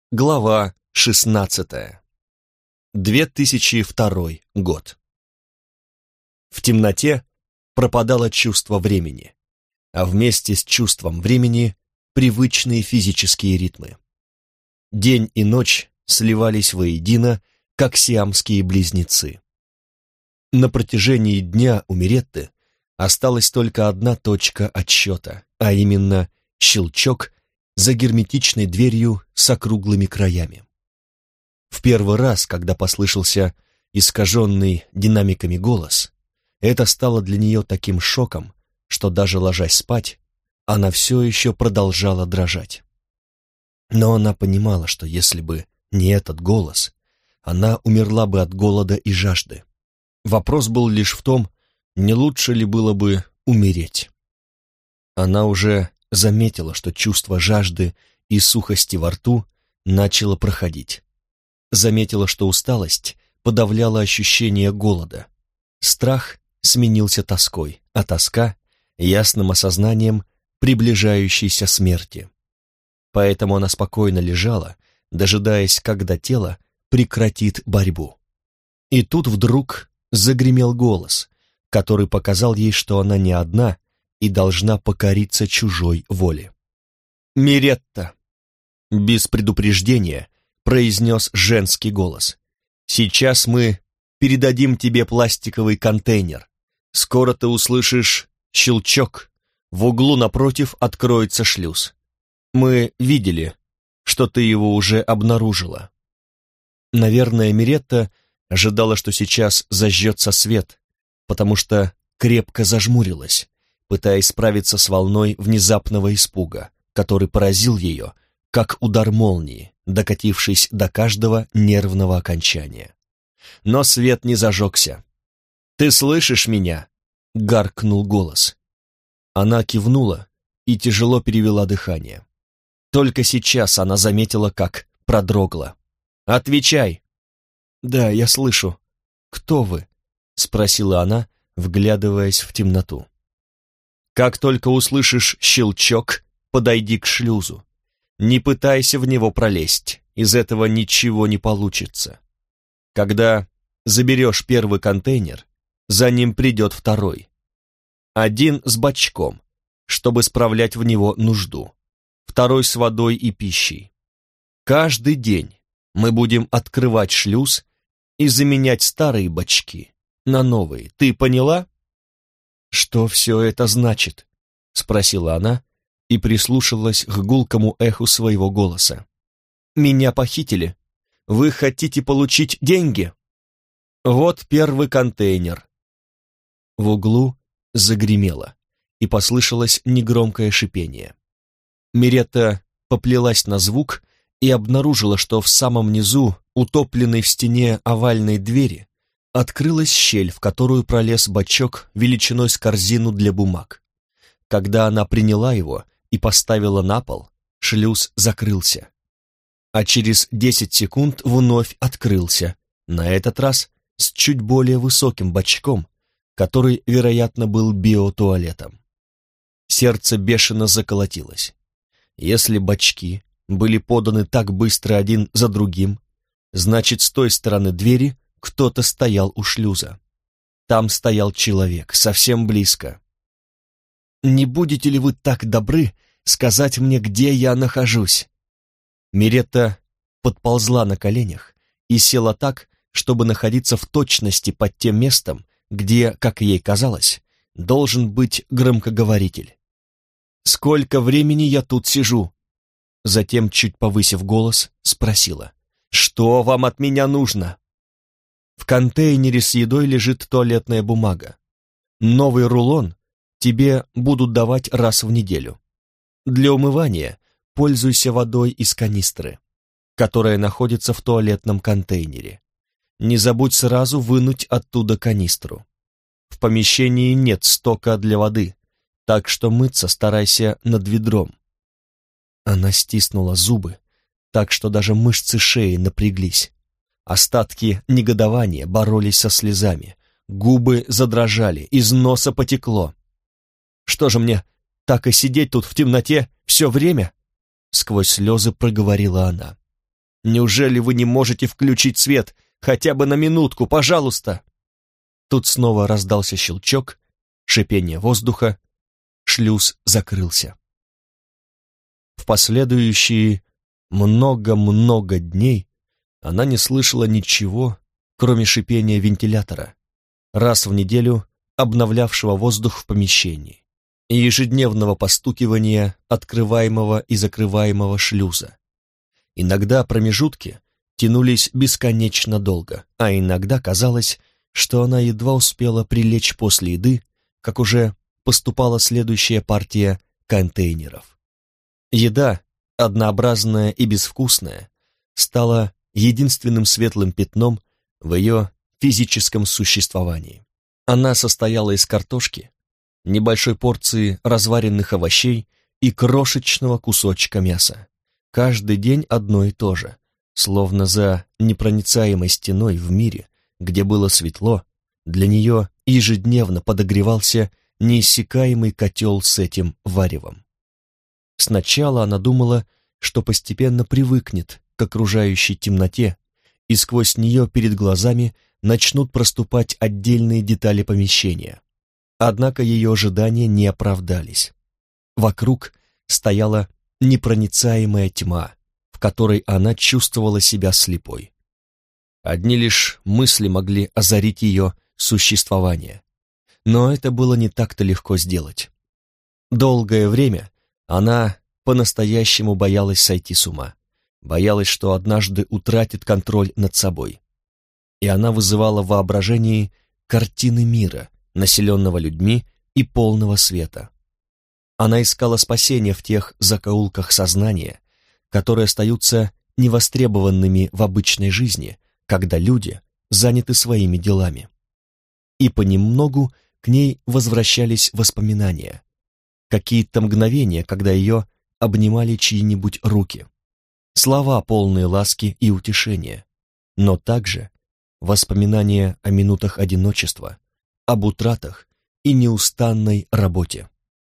Глава 16. 2002 год. В темноте пропадало чувство времени, а вместе с чувством времени привычные физические ритмы. День и ночь сливались воедино, как сиамские близнецы. На протяжении дня у Миретты осталась только одна точка отсчета, а именно щелчок за герметичной дверью с округлыми краями. В первый раз, когда послышался искаженный динамиками голос, это стало для нее таким шоком, что даже ложась спать, она все еще продолжала дрожать. Но она понимала, что если бы не этот голос, она умерла бы от голода и жажды. Вопрос был лишь в том, не лучше ли было бы умереть. Она уже заметила, что чувство жажды и сухости во рту начало проходить. Заметила, что усталость подавляла ощущение голода. Страх сменился тоской, а тоска — ясным осознанием приближающейся смерти. Поэтому она спокойно лежала, дожидаясь, когда тело прекратит борьбу. И тут вдруг загремел голос, который показал ей, что она не одна и должна покориться чужой воле. «Миретта!» — без предупреждения произнес женский голос. «Сейчас мы передадим тебе пластиковый контейнер. Скоро ты услышишь щелчок. В углу напротив откроется шлюз. Мы видели, что ты его уже обнаружила». Наверное, Миретта ожидала, что сейчас зажжется свет, потому что крепко зажмурилась, пытаясь справиться с волной внезапного испуга, который поразил ее, как удар молнии, докатившись до каждого нервного окончания. Но свет не зажегся. «Ты слышишь меня?» — гаркнул голос. Она кивнула и тяжело перевела дыхание. Только сейчас она заметила, как продрогла. «Отвечай!» «Да, я слышу. Кто вы?» — спросила она, вглядываясь в темноту. «Как только услышишь щелчок, подойди к шлюзу. Не пытайся в него пролезть, из этого ничего не получится. Когда заберешь первый контейнер, за ним придет второй. Один с бачком, чтобы справлять в него нужду, второй с водой и пищей. Каждый день мы будем открывать шлюз и заменять старые бачки на новые. Ты поняла?» «Что все это значит?» — спросила она и прислушалась к гулкому эху своего голоса. «Меня похитили. Вы хотите получить деньги? Вот первый контейнер». В углу загремело, и послышалось негромкое шипение. Миретта поплелась на звук и обнаружила, что в самом низу, утопленной в стене овальной двери, открылась щель, в которую пролез бачок величиной с корзину для бумаг. Когда она приняла его и поставила на пол, шлюз закрылся. А через 10 секунд вновь открылся, на этот раз с чуть более высоким бачком, который, вероятно, был биотуалетом. Сердце бешено заколотилось. Если бачки были поданы так быстро один за другим, значит, с той стороны двери кто-то стоял у шлюза. Там стоял человек, совсем близко. «Не будете ли вы так добры сказать мне, где я нахожусь?» Миретта подползла на коленях и села так, чтобы находиться в точности под тем местом, где, как ей казалось, должен быть громкоговоритель. «Сколько времени я тут сижу?» Затем, чуть повысив голос, спросила: «Что вам от меня нужно?» «В контейнере с едой лежит туалетная бумага. Новый рулон тебе будут давать раз в неделю. Для умывания пользуйся водой из канистры, которая находится в туалетном контейнере. Не забудь сразу вынуть оттуда канистру. В помещении нет стока для воды, так что мыться старайся над ведром». Она стиснула зубы, так что даже мышцы шеи напряглись. Остатки негодования боролись со слезами, губы задрожали, из носа потекло. «Что же мне, так и сидеть тут в темноте все время?» Сквозь слезы проговорила она. Неужели вы не можете включить свет хотя бы на минутку, пожалуйста?» Тут снова раздался щелчок, шипение воздуха, шлюз закрылся. В последующие много-много дней она не слышала ничего, кроме шипения вентилятора, раз в неделю обновлявшего воздух в помещении, и ежедневного постукивания открываемого и закрываемого шлюза. Иногда промежутки тянулись бесконечно долго, а иногда казалось, что она едва успела прилечь после еды, как уже поступала следующая партия контейнеров. Еда, однообразная и безвкусная, стала единственным светлым пятном в ее физическом существовании. Она состояла из картошки, небольшой порции разваренных овощей и крошечного кусочка мяса. Каждый день одно и то же, словно за непроницаемой стеной в мире, где было светло, для нее ежедневно подогревался неиссякаемый котел с этим варевом. Сначала она думала, что постепенно привыкнет к окружающей темноте, и сквозь нее перед глазами начнут проступать отдельные детали помещения. Однако ее ожидания не оправдались. Вокруг стояла непроницаемая тьма, в которой она чувствовала себя слепой. Одни лишь мысли могли озарить ее существование. Но это было не так-то легко сделать. Долгое время она по-настоящему боялась сойти с ума, боялась, что однажды утратит контроль над собой. И она вызывала в воображении картины мира, населенного людьми и полного света. Она искала спасения в тех закоулках сознания, которые остаются невостребованными в обычной жизни, когда люди заняты своими делами. И понемногу к ней возвращались воспоминания, какие-то мгновения, когда ее обнимали чьи-нибудь руки, слова, полные ласки и утешения, но также воспоминания о минутах одиночества, об утратах и неустанной работе.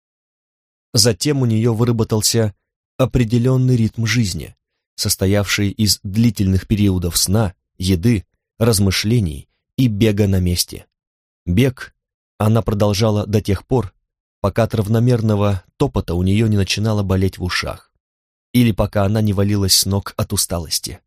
Затем у нее выработался определенный ритм жизни, состоявший из длительных периодов сна, еды, размышлений и бега на месте. Бег она продолжала до тех пор, пока от равномерного топота у нее не начинало болеть в ушах, или пока она не валилась с ног от усталости.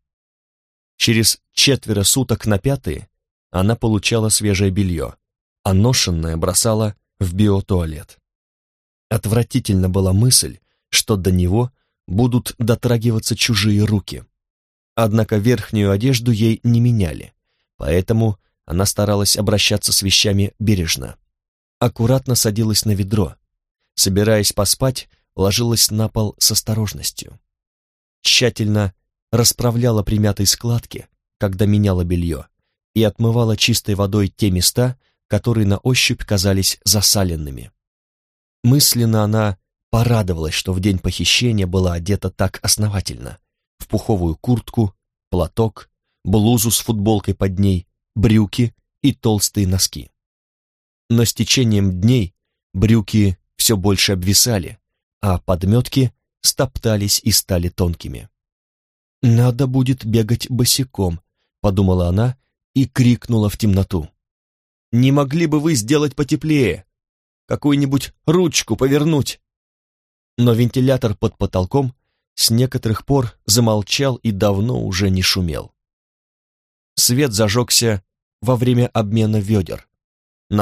Через 4 суток на 5 она получала свежее белье, а ношенное бросала в биотуалет. Отвратительна была мысль, что до него будут дотрагиваться чужие руки. Однако верхнюю одежду ей не меняли, поэтому она старалась обращаться с вещами бережно. Аккуратно садилась на ведро, собираясь поспать, ложилась на пол с осторожностью. Тщательно расправляла примятые складки, когда меняла белье, и отмывала чистой водой те места, которые на ощупь казались засаленными. Мысленно она порадовалась, что в день похищения была одета так основательно, в пуховую куртку, платок, блузу с футболкой под ней, брюки и толстые носки. Но с течением дней брюки все больше обвисали, а подметки стоптались и стали тонкими. «Надо будет бегать босиком», — подумала она и крикнула в темноту. «Не могли бы вы сделать потеплее? Какую-нибудь ручку повернуть?» Но вентилятор под потолком с некоторых пор замолчал и давно уже не шумел. Свет зажегся во время обмена ведер на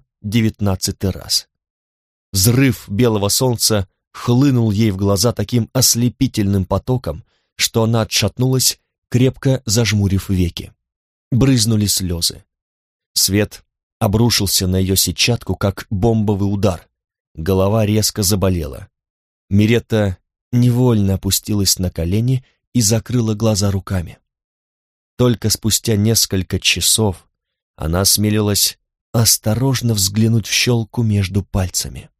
119-й раз. Взрыв белого солнца хлынул ей в глаза таким ослепительным потоком, что она отшатнулась, крепко зажмурив веки. Брызнули слезы. Свет обрушился на ее сетчатку, как бомбовый удар. Голова резко заболела. Миретта невольно опустилась на колени и закрыла глаза руками. Только спустя несколько часов она осмелилась осторожно взглянуть в щелку между пальцами.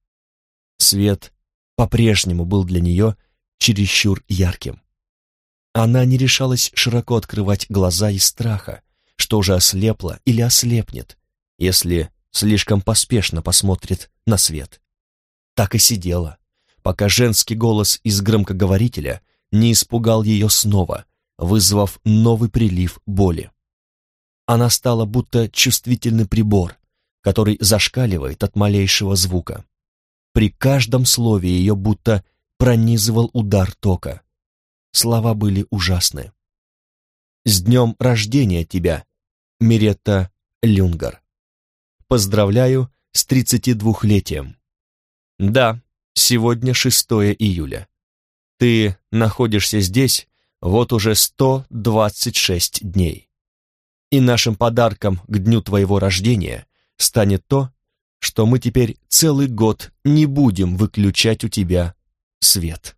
Свет по-прежнему был для нее чересчур ярким. Она не решалась широко открывать глаза из страха, что уже ослепла или ослепнет, если слишком поспешно посмотрит на свет. Так и сидела, пока женский голос из громкоговорителя не испугал ее снова, вызвав новый прилив боли. Она стала будто чувствительный прибор, который зашкаливает от малейшего звука. При каждом слове ее будто пронизывал удар тока. Слова были ужасны. «С днем рождения тебя, Миретта Люнгар! Поздравляю с 32-летием. Да, сегодня 6 июля. Ты находишься здесь вот уже 126 дней. И нашим подарком к дню твоего рождения станет то, что мы теперь целый год не будем выключать у тебя свет».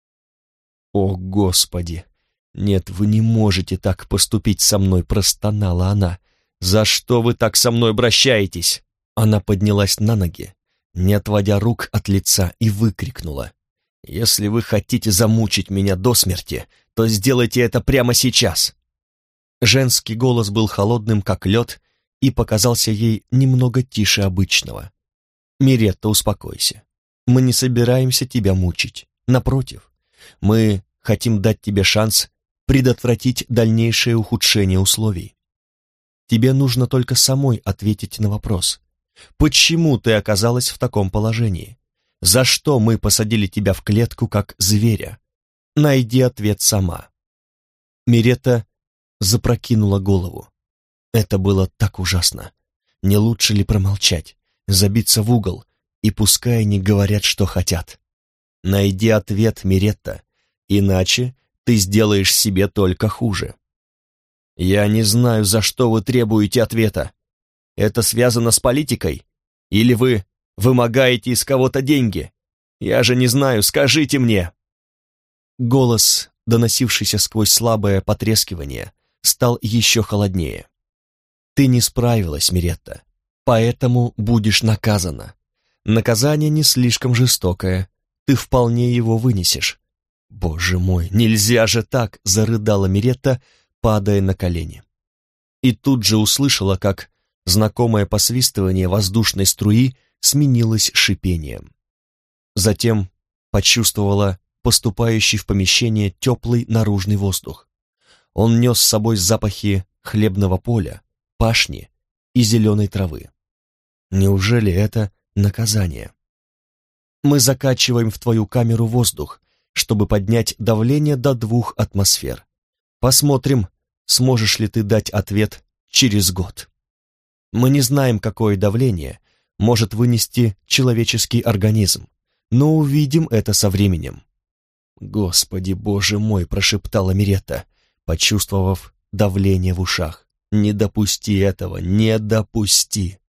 «О, Господи! Нет, вы не можете так поступить со мной», — простонала она. «За что вы так со мной обращаетесь?» Она поднялась на ноги, не отводя рук от лица, и выкрикнула: «Если вы хотите замучить меня до смерти, то сделайте это прямо сейчас!» Женский голос был холодным, как лед, и показался ей немного тише обычного. «Миретта, успокойся. Мы не собираемся тебя мучить. Напротив, мы хотим дать тебе шанс предотвратить дальнейшее ухудшение условий. Тебе нужно только самой ответить на вопрос: почему ты оказалась в таком положении? За что мы посадили тебя в клетку, как зверя? Найди ответ сама». Миретта запрокинула голову. Это было так ужасно. Не лучше ли промолчать, забиться в угол, и пускай они говорят, что хотят? Найди ответ, Миретта, иначе ты сделаешь себе только хуже. Я не знаю, за что вы требуете ответа. Это связано с политикой? Или вы вымогаете из кого-то деньги? Я же не знаю, скажите мне!» Голос, доносившийся сквозь слабое потрескивание, стал еще холоднее. «Ты не справилась, Миретта, поэтому будешь наказана. Наказание не слишком жестокое, ты вполне его вынесешь». «Боже мой, нельзя же так!» — зарыдала Миретта, падая на колени. И тут же услышала, как знакомое посвистывание воздушной струи сменилось шипением. Затем почувствовала поступающий в помещение теплый наружный воздух. Он нес с собой запахи хлебного поля, пашни и зеленой травы. Неужели это наказание? «Мы закачиваем в твою камеру воздух, чтобы поднять давление до 2 атмосфер. Посмотрим, сможешь ли ты дать ответ через год. Мы не знаем, какое давление может вынести человеческий организм, но увидим это со временем». «Господи, Боже мой!» — прошептала Миретта, почувствовав давление в ушах. «Не допусти этого, не допусти!»